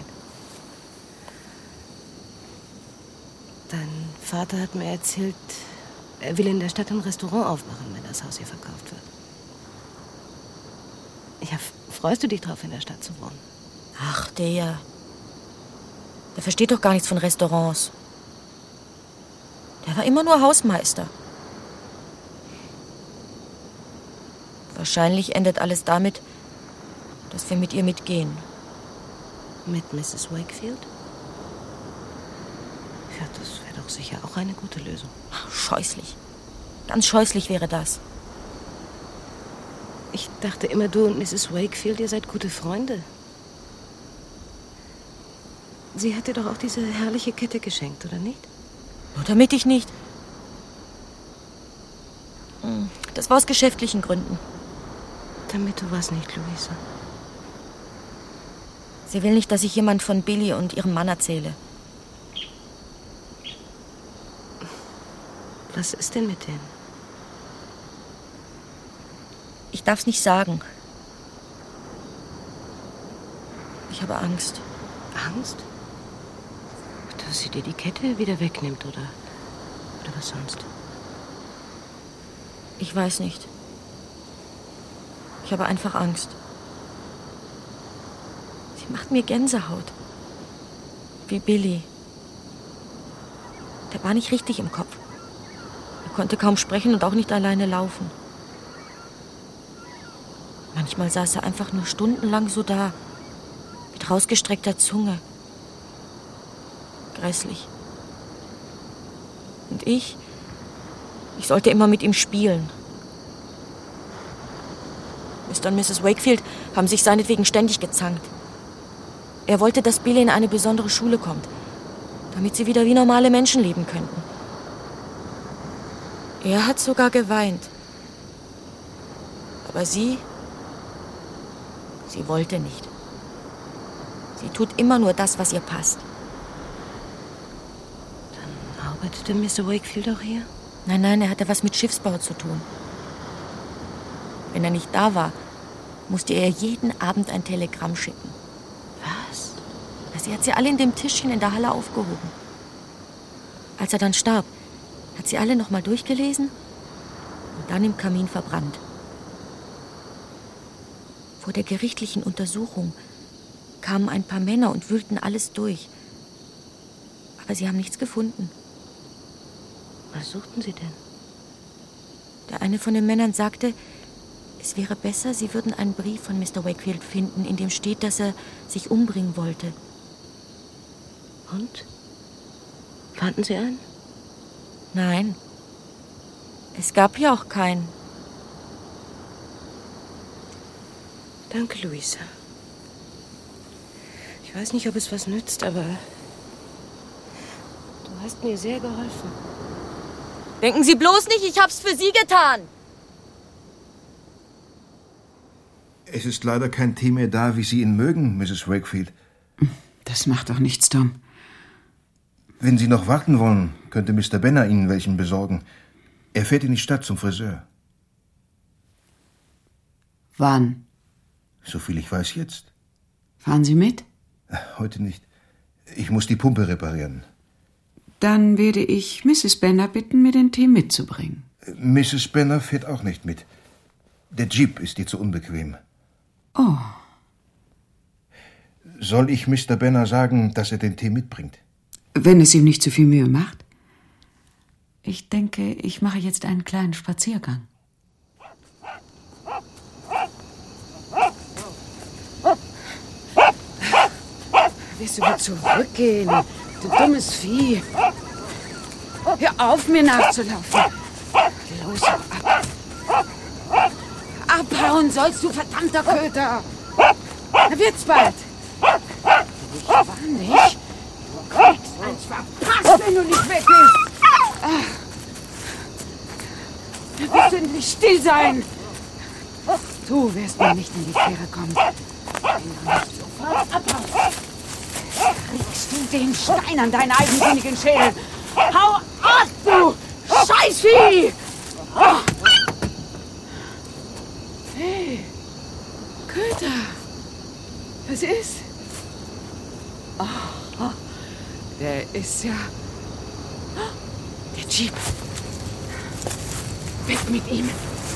Dein Vater hat mir erzählt, er will in der Stadt ein Restaurant aufmachen, wenn das Haus hier verkauft wird. Ja, freust du dich drauf, in der Stadt zu wohnen? Ach, der versteht doch gar nichts von Restaurants. Der war immer nur Hausmeister. Wahrscheinlich endet alles damit, dass wir mit ihr mitgehen. Mit Mrs. Wakefield? Ja, das wäre doch sicher auch eine gute Lösung. Ach, scheußlich. Ganz scheußlich wäre das. Ich dachte immer, du und Mrs. Wakefield, ihr seid gute Freunde. Sie hat dir doch auch diese herrliche Kette geschenkt, oder nicht? Nur damit ich nicht... Das war aus geschäftlichen Gründen. Damit du was nicht, Luisa. Sie will nicht, dass ich jemand von Billy und ihrem Mann erzähle. Was ist denn mit denen? Ich darf's nicht sagen. Ich habe Angst. Angst? Dass sie dir die Kette wieder wegnimmt, oder was sonst? Ich weiß nicht. Ich habe einfach Angst. Sie macht mir Gänsehaut. Wie Billy. Der war nicht richtig im Kopf. Er konnte kaum sprechen und auch nicht alleine laufen. Manchmal saß er einfach nur stundenlang so da, mit rausgestreckter Zunge. Grässlich. Und ich sollte immer mit ihm spielen. Mr. und Mrs. Wakefield haben sich seinetwegen ständig gezankt. Er wollte, dass Billy in eine besondere Schule kommt, damit sie wieder wie normale Menschen leben könnten. Er hat sogar geweint. Aber sie wollte nicht. Sie tut immer nur das, was ihr passt. Dann arbeitete Mr. Wakefield auch hier? Nein, er hatte was mit Schiffsbau zu tun. Wenn er nicht da war, musste er jeden Abend ein Telegramm schicken. Was? Sie hat sie alle in dem Tischchen in der Halle aufgehoben. Als er dann starb, hat sie alle noch mal durchgelesen und dann im Kamin verbrannt. Vor der gerichtlichen Untersuchung kamen ein paar Männer und wühlten alles durch. Aber sie haben nichts gefunden. Was suchten sie denn? Der eine von den Männern sagte, es wäre besser, sie würden einen Brief von Mr. Wakefield finden, in dem steht, dass er sich umbringen wollte. Und? Fanden Sie einen? Nein. Es gab ja auch keinen. Danke, Luisa. Ich weiß nicht, ob es was nützt, aber du hast mir sehr geholfen. Denken Sie bloß nicht, ich hab's für Sie getan. Es ist leider kein Tee mehr da, wie Sie ihn mögen, Mrs. Wakefield. Das macht doch nichts, Tom. Wenn Sie noch warten wollen, könnte Mr. Benner Ihnen welchen besorgen. Er fährt in die Stadt zum Friseur. Wann? Soviel ich weiß, jetzt. Fahren Sie mit? Heute nicht. Ich muss die Pumpe reparieren. Dann werde ich Mrs. Benner bitten, mir den Tee mitzubringen. Mrs. Benner fährt auch nicht mit. Der Jeep ist ihr zu unbequem. Oh. Soll ich Mr. Benner sagen, dass er den Tee mitbringt? Wenn es ihm nicht zu viel Mühe macht. Ich denke, ich mache jetzt einen kleinen Spaziergang. Willst du wieder zurückgehen, du dummes Vieh? Hör auf, mir nachzulaufen. Los, hau ab. Abhauen sollst du, verdammter Köter. Da wird's bald. Ich warn dich. Du kriegst eins verpasst, wenn du nicht weg bist. Da wirst du endlich still sein. Du wirst mir nicht in die Quere kommen. Wenn du nicht sofort abhaust, kriegst du den Stein an deinen eigensinnigen Schädel. Hau ab, du Scheißvieh! Oh. Hey, Köter, was ist? Oh, der ist ja... Der Jeep. Weg mit ihm.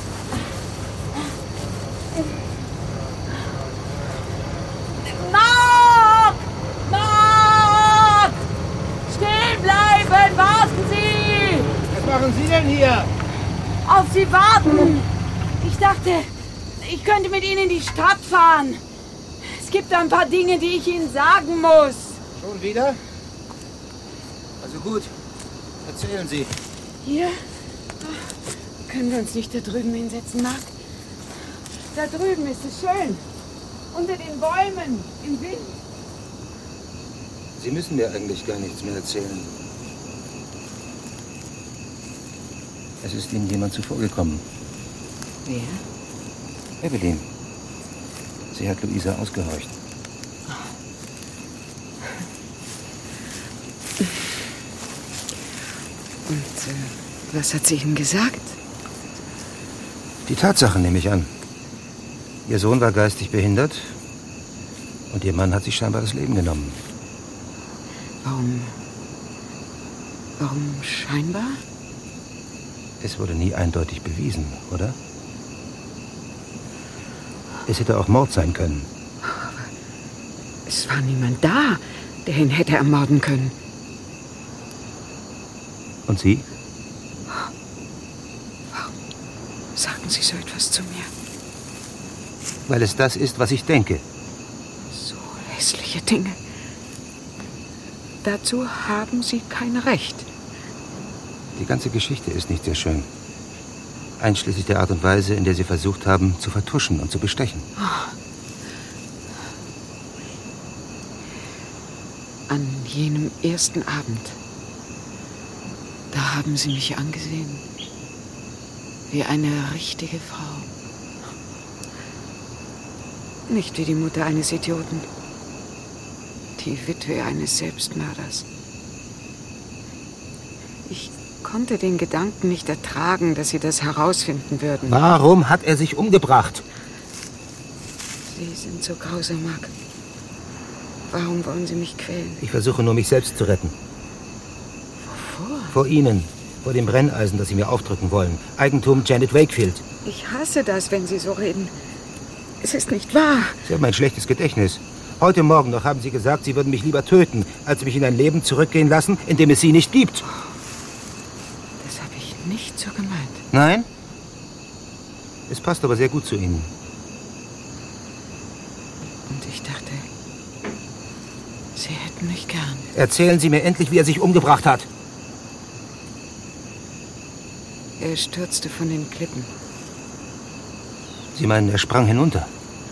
Mark! Mark! Stehen bleiben! Warten Sie! Was machen Sie denn hier? Auf Sie warten! Ich dachte, ich könnte mit Ihnen in die Stadt fahren. Es gibt ein paar Dinge, die ich Ihnen sagen muss. Schon wieder? Also gut, erzählen Sie. Hier? Können wir uns nicht da drüben hinsetzen, Mark? Da drüben ist es schön. Unter den Bäumen, im Wind. Sie müssen mir eigentlich gar nichts mehr erzählen. Es ist Ihnen jemand zuvorgekommen. Wer? Evelyn. Sie hat Luisa ausgehorcht. Und was hat sie Ihnen gesagt? Die Tatsachen nehme ich an. Ihr Sohn war geistig behindert und Ihr Mann hat sich scheinbar das Leben genommen. Warum scheinbar? Es wurde nie eindeutig bewiesen, oder? Es hätte auch Mord sein können. Aber es war niemand da, der ihn hätte ermorden können. Und Sie? Warum sagen Sie so etwas zu mir? Weil es das ist, was ich denke. So hässliche Dinge. Dazu haben Sie kein Recht. Die ganze Geschichte ist nicht sehr schön. Einschließlich der Art und Weise, in der Sie versucht haben, zu vertuschen und zu bestechen. An jenem ersten Abend, da haben Sie mich angesehen. Wie eine richtige Frau. Nicht wie die Mutter eines Idioten. Die Witwe eines Selbstmörders. Ich konnte den Gedanken nicht ertragen, dass Sie das herausfinden würden. Warum hat er sich umgebracht? Sie sind so grausam, Mark. Warum wollen Sie mich quälen? Ich versuche nur, mich selbst zu retten. Wovor? Vor Ihnen. Vor dem Brenneisen, das Sie mir aufdrücken wollen. Eigentum Janet Wakefield. Ich hasse das, wenn Sie so reden. Es ist nicht wahr. Sie haben ein schlechtes Gedächtnis. Heute Morgen noch haben Sie gesagt, Sie würden mich lieber töten, als mich in ein Leben zurückgehen lassen, in dem es Sie nicht gibt. Das habe ich nicht so gemeint. Nein? Es passt aber sehr gut zu Ihnen. Und ich dachte, Sie hätten mich gern. Erzählen Sie mir endlich, wie er sich umgebracht hat. Er stürzte von den Klippen. Sie meinen, er sprang hinunter?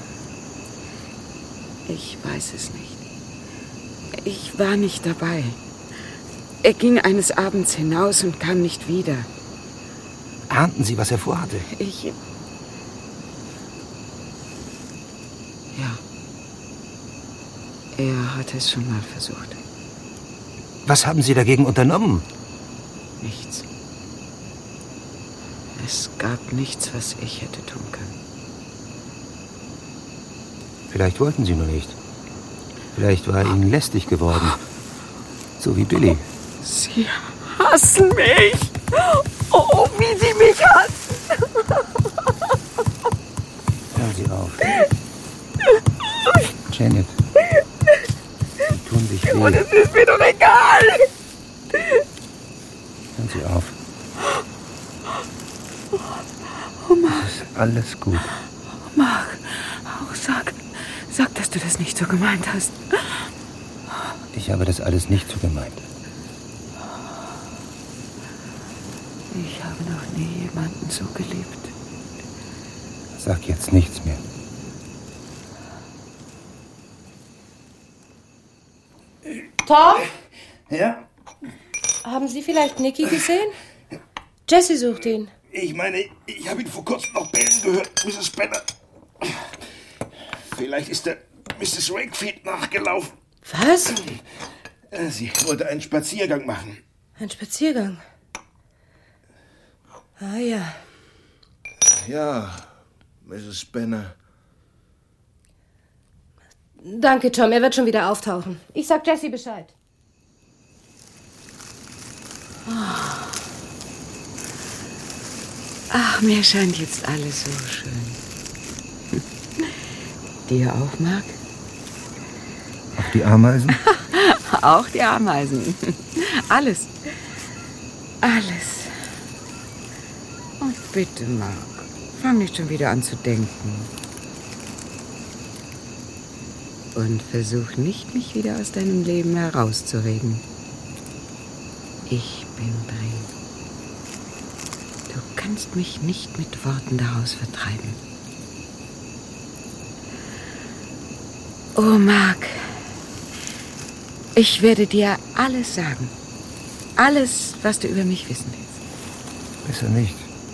Ich weiß es nicht. Ich war nicht dabei. Er ging eines Abends hinaus und kam nicht wieder. Ahnten Sie, was er vorhatte? Ja. Er hat es schon mal versucht. Was haben Sie dagegen unternommen? Nichts. Es gab nichts, was ich hätte tun können. Vielleicht wollten Sie nur nicht. Vielleicht war er Ihnen lästig geworden. So wie Billy. Sie hassen mich. Oh, wie Sie mich hassen. Hören Sie auf. Janet. Sie tun sich weh. Das ist mir doch egal. Hören Sie auf. Oh, Mark. Es ist alles gut. Mark, auch sag, dass du das nicht so gemeint hast. Ich habe das alles nicht so gemeint. Ich habe noch nie jemanden so geliebt. Sag jetzt nichts mehr. Tom? Ja? Haben Sie vielleicht Nicky gesehen? Jessie sucht ihn. Ich meine, ich habe ihn vor kurzem noch bellen gehört, Mrs. Benner. Vielleicht ist er Mrs. Wakefield nachgelaufen. Was? Sie wollte einen Spaziergang machen. Ein Spaziergang. Ah ja. Ja, Mrs. Benner. Danke, Tom. Er wird schon wieder auftauchen. Ich sag Jessie Bescheid. Ach, mir scheint jetzt alles so schön. Dir auch, Mark? Auch die Ameisen? Auch die Ameisen. Alles. Alles. Und bitte, Mark, fang nicht schon wieder an zu denken. Und versuch nicht, mich wieder aus deinem Leben herauszureden. Ich bin drin. Du kannst mich nicht mit Worten daraus vertreiben. Oh, Mark, ich werde dir alles sagen. Alles, was du über mich wissen willst. Besser nicht.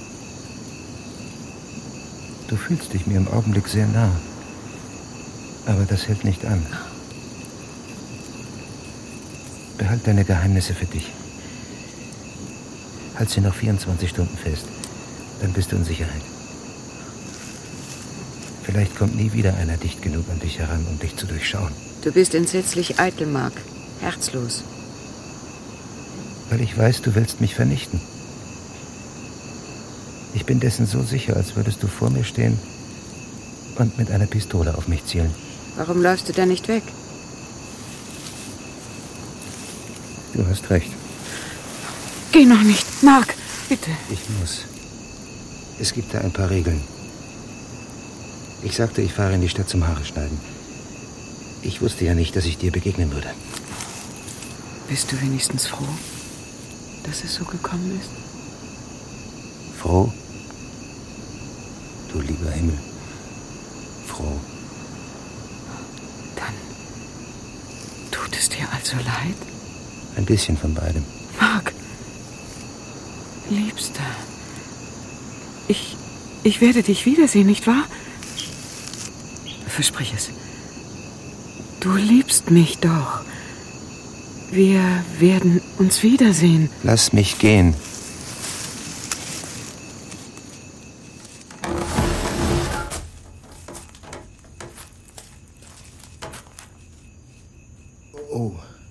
Du fühlst dich mir im Augenblick sehr nah. Aber das hält nicht an. Behalt deine Geheimnisse für dich. Halt sie noch 24 Stunden fest. Dann bist du in Sicherheit. Vielleicht kommt nie wieder einer dicht genug an dich heran, um dich zu durchschauen. Du bist entsetzlich eitel, Mark. Herzlos. Weil ich weiß, du willst mich vernichten. Ich bin dessen so sicher, als würdest du vor mir stehen und mit einer Pistole auf mich zielen. Warum läufst du da nicht weg? Du hast recht. Geh noch nicht, Mark, bitte. Ich muss. Es gibt da ein paar Regeln. Ich sagte, ich fahre in die Stadt zum Haare schneiden. Ich wusste ja nicht, dass ich dir begegnen würde. Bist du wenigstens froh, dass es so gekommen ist? Froh? Du lieber Himmel. Froh. Dann tut es dir also leid? Ein bisschen von beidem. Mark, Liebster, ich werde dich wiedersehen, nicht wahr? Versprich es. Du liebst mich doch. Wir werden uns wiedersehen. Lass mich gehen. Oh.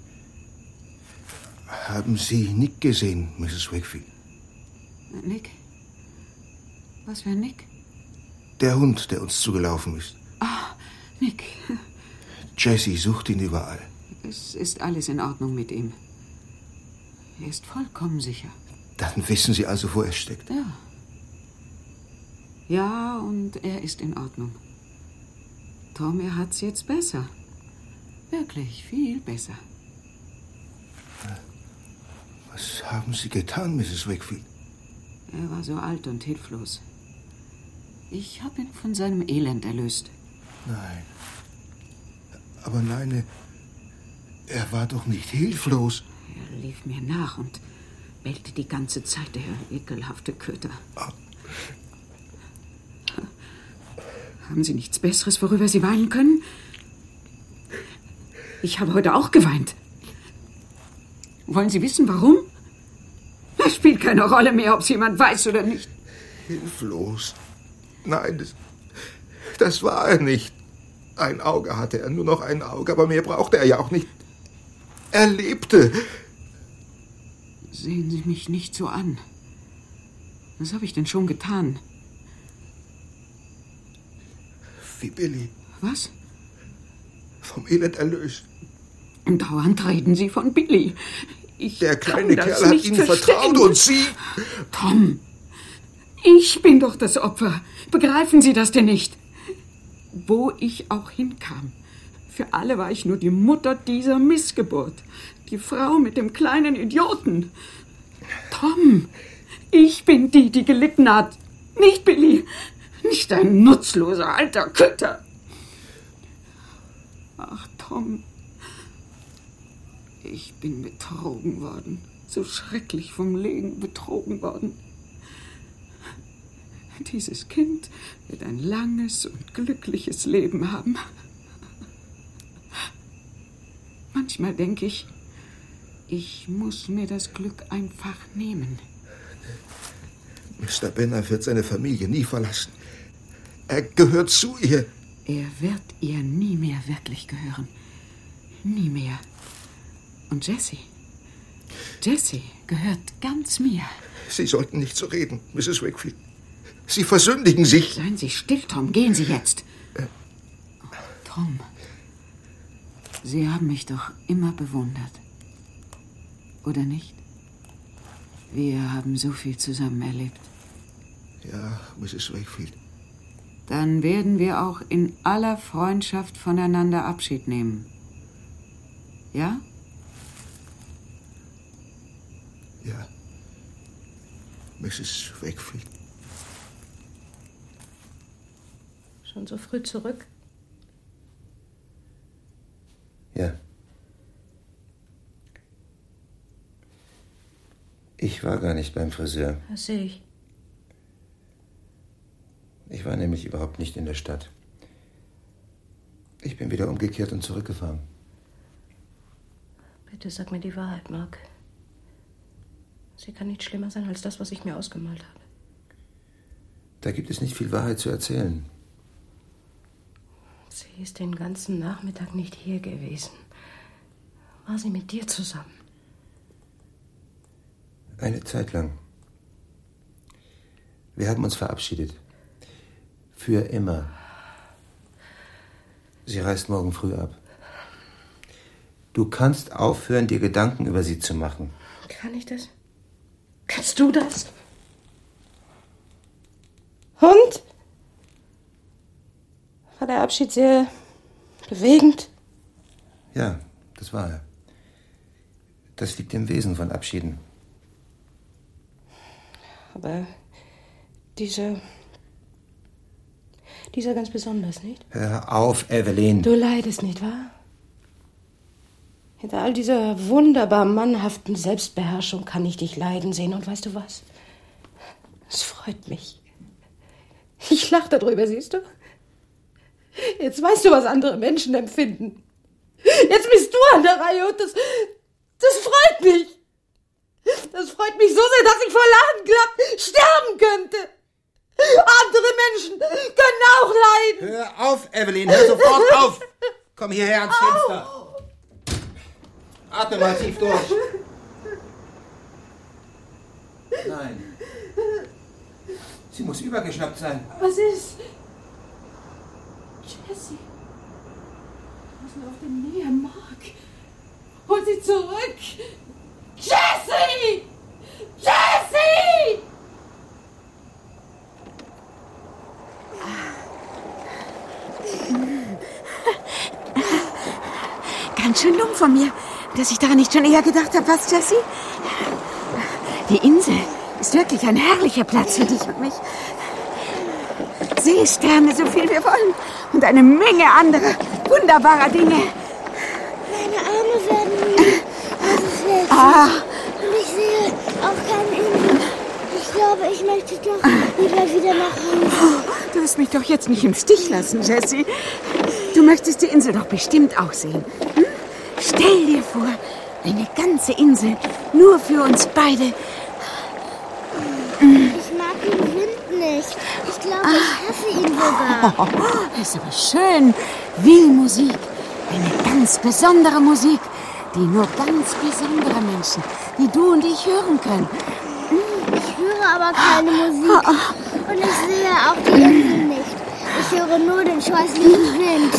Haben Sie Nick gesehen, Mrs. Wakefield? Nick? Was für ein Nick? Der Hund, der uns zugelaufen ist. Ah, Nick. Jessie sucht ihn überall. Es ist alles in Ordnung mit ihm. Er ist vollkommen sicher. Dann wissen Sie also, wo er steckt. Ja. Ja, und er ist in Ordnung. Tom, er hat's jetzt besser. Wirklich viel besser. Was haben Sie getan, Mrs. Wakefield? Er war so alt und hilflos. Ich habe ihn von seinem Elend erlöst. Nein. Aber nein, er war doch nicht hilflos. Er lief mir nach und bellte die ganze Zeit, der ekelhafte Köter. Haben Sie nichts Besseres, worüber Sie weinen können? Ich habe heute auch geweint. Wollen Sie wissen, warum? Es spielt keine Rolle mehr, ob es jemand weiß oder nicht. Hilflos? Nein, das war er nicht. Ein Auge hatte er, nur noch ein Auge, aber mehr brauchte er ja auch nicht. Er lebte. Sehen Sie mich nicht so an. Was habe ich denn schon getan? Wie Billy. Was? Vom Elend erlöst. Dauernd reden Sie von Billy. Der kleine Kerl hat Ihnen vertraut und Sie... Tom, ich bin doch das Opfer. Begreifen Sie das denn nicht? Wo ich auch hinkam. Für alle war ich nur die Mutter dieser Missgeburt. Die Frau mit dem kleinen Idioten. Tom, ich bin die gelitten hat. Nicht Billy. Nicht ein nutzloser alter Köter. Ach, Tom. Ich bin betrogen worden. So schrecklich vom Leben betrogen worden. Dieses Kind wird ein langes und glückliches Leben haben. Manchmal denke ich, ich muss mir das Glück einfach nehmen. Mr. Benner wird seine Familie nie verlassen. Er gehört zu ihr. Er wird ihr nie mehr wirklich gehören. Nie mehr. Und Jessie gehört ganz mir. Sie sollten nicht so reden, Mrs. Wakefield. Sie versündigen sich. Seien Sie still, Tom. Gehen Sie jetzt. Tom, Sie haben mich doch immer bewundert. Oder nicht? Wir haben so viel zusammen erlebt. Ja, Mrs. Wakefield. Dann werden wir auch in aller Freundschaft voneinander Abschied nehmen. Ja? Ja, Mrs. Wakefield. Schon so früh zurück? Ja. Ich Ich war gar nicht beim Friseur. Das sehe ich. Ich war nämlich überhaupt nicht in der Stadt. Ich bin wieder umgekehrt und zurückgefahren. Bitte sag mir die Wahrheit, Mark. Sie kann nicht schlimmer sein als das, was ich mir ausgemalt habe. Da gibt es nicht viel Wahrheit zu erzählen. Sie ist den ganzen Nachmittag nicht hier gewesen. War sie mit dir zusammen? Eine Zeit lang. Wir haben uns verabschiedet. Für immer. Sie reist morgen früh ab. Du kannst aufhören, dir Gedanken über sie zu machen. Kann ich das? Kannst du das? Und? War der Abschied sehr bewegend? Ja, das war er. Das liegt im Wesen von Abschieden. Aber dieser ganz besonders, nicht? Hör auf, Evelyn. Du leidest, nicht wahr? Hinter all dieser wunderbar mannhaften Selbstbeherrschung kann ich dich leiden sehen. Und weißt du was? Es freut mich. Ich lache darüber, siehst du? Jetzt weißt du, was andere Menschen empfinden. Jetzt bist du an der Reihe und das freut mich. Das freut mich so sehr, dass ich vor Lachen glatt sterben könnte. Andere Menschen können auch leiden. Hör auf, Evelyn, hör sofort auf. Komm hierher ans Fenster. Atme mal tief durch. Nein. Sie muss übergeschnappt sein. Was ist? Jessie. Was läuft denn näher, Mark? Hol sie zurück. Jessie! Jessie! Ganz schön dumm von mir, dass ich daran nicht schon eher gedacht habe, was, Jessie? Die Insel ist wirklich ein herrlicher Platz für dich und mich. Seesterne, so viel wir wollen. Und eine Menge anderer wunderbarer Dinge. Meine Arme werden müde. Das ist weg. Und ich sehe auch keine Insel. Ich glaube, ich möchte doch lieber wieder nach Hause. Du wirst mich doch jetzt nicht im Stich lassen, Jessie. Du möchtest die Insel doch bestimmt auch sehen. Hm? Stell dir vor, eine ganze Insel, nur für uns beide. Ich mag den Wind nicht. Ich glaube, ich hasse ihn sogar. Das ist aber schön. Wie Musik. Eine ganz besondere Musik, die nur ganz besondere Menschen, wie du und ich, hören können. Ich höre aber keine Musik. Und ich sehe auch die Insel nicht. Ich höre nur den scheußlichen Wind.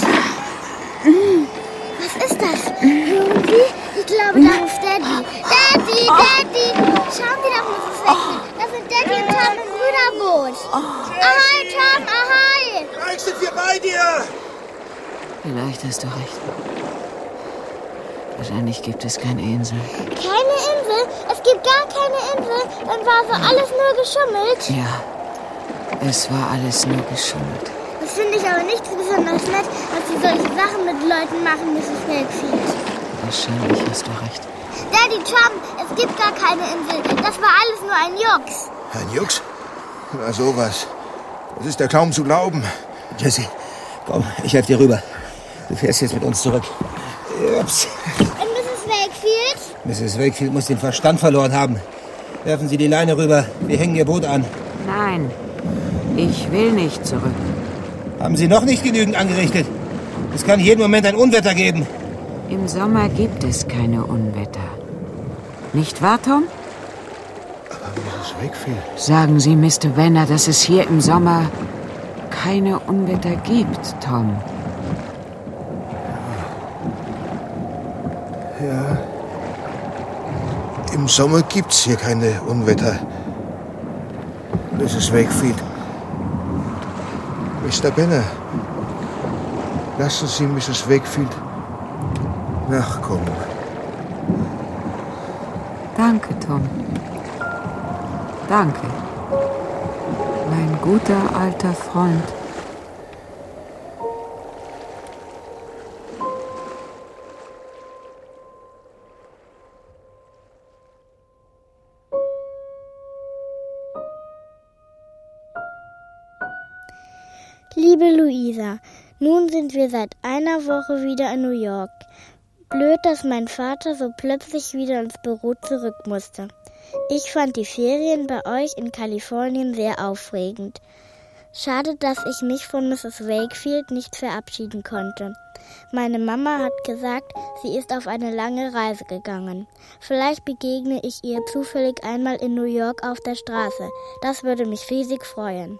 Was ist das? Hören Sie? Ich glaube, da ruft Daddy. Daddy, Daddy! Schauen Sie doch, Mrs. Wakefield. Das sind Daddy und Tom im Brüderboot. Ahoi, Tom, ahoi! Gleich sind wir bei dir! Vielleicht hast du recht. Wahrscheinlich gibt es keine Insel. Keine Insel? Es gibt gar keine Insel? Dann war so alles nur geschummelt? Ja, es war alles nur geschummelt. Das finde ich aber nicht besonders nett, dass Sie solche Sachen mit Leuten machen, Mrs. Wakefield. Wahrscheinlich hast du recht. Daddy, Tom, es gibt gar keine Insel. Das war alles nur ein Jux. Ein Jux? Na sowas. Das ist ja kaum zu glauben. Jessie, komm, ich helfe dir rüber. Du fährst jetzt mit uns zurück. Ups. Und Mrs. Wakefield? Mrs. Wakefield muss den Verstand verloren haben. Werfen Sie die Leine rüber. Wir hängen Ihr Boot an. Nein, ich will nicht zurück. Haben Sie noch nicht genügend angerichtet? Es kann jeden Moment ein Unwetter geben. Im Sommer gibt es keine Unwetter. Nicht wahr, Tom? Aber Mrs. Wakefield... Sagen Sie Mr. Venner, dass es hier im Sommer keine Unwetter gibt, Tom. Ja. Im Sommer gibt's hier keine Unwetter. Mrs. Wakefield. Mr. Benner. Lassen Sie Mrs. Wakefield nachkommen. Danke, Tom. Danke. Mein guter alter Freund. Liebe Luisa, nun sind wir seit einer Woche wieder in New York. Blöd, dass mein Vater so plötzlich wieder ins Büro zurück musste. Ich fand die Ferien bei euch in Kalifornien sehr aufregend. Schade, dass ich mich von Mrs. Wakefield nicht verabschieden konnte. Meine Mama hat gesagt, sie ist auf eine lange Reise gegangen. Vielleicht begegne ich ihr zufällig einmal in New York auf der Straße. Das würde mich riesig freuen.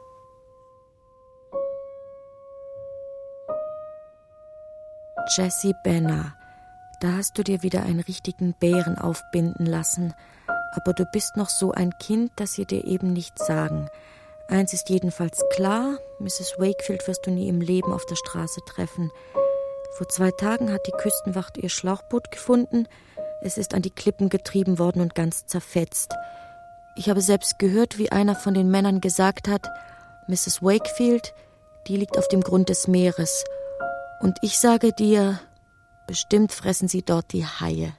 Jessie Benner, da hast du dir wieder einen richtigen Bären aufbinden lassen. Aber du bist noch so ein Kind, dass sie dir eben nichts sagen. Eins ist jedenfalls klar, Mrs. Wakefield wirst du nie im Leben auf der Straße treffen. Vor 2 Tagen hat die Küstenwacht ihr Schlauchboot gefunden. Es ist an die Klippen getrieben worden und ganz zerfetzt. Ich habe selbst gehört, wie einer von den Männern gesagt hat, Mrs. Wakefield, die liegt auf dem Grund des Meeres. Und ich sage dir, bestimmt fressen sie dort die Haie.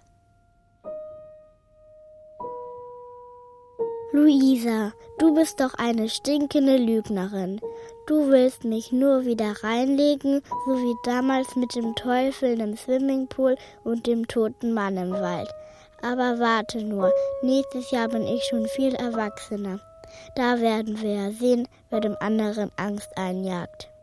Luisa, du bist doch eine stinkende Lügnerin. Du willst mich nur wieder reinlegen, so wie damals mit dem Teufel im Swimmingpool und dem toten Mann im Wald. Aber warte nur, nächstes Jahr bin ich schon viel erwachsener. Da werden wir ja sehen, wer dem anderen Angst einjagt.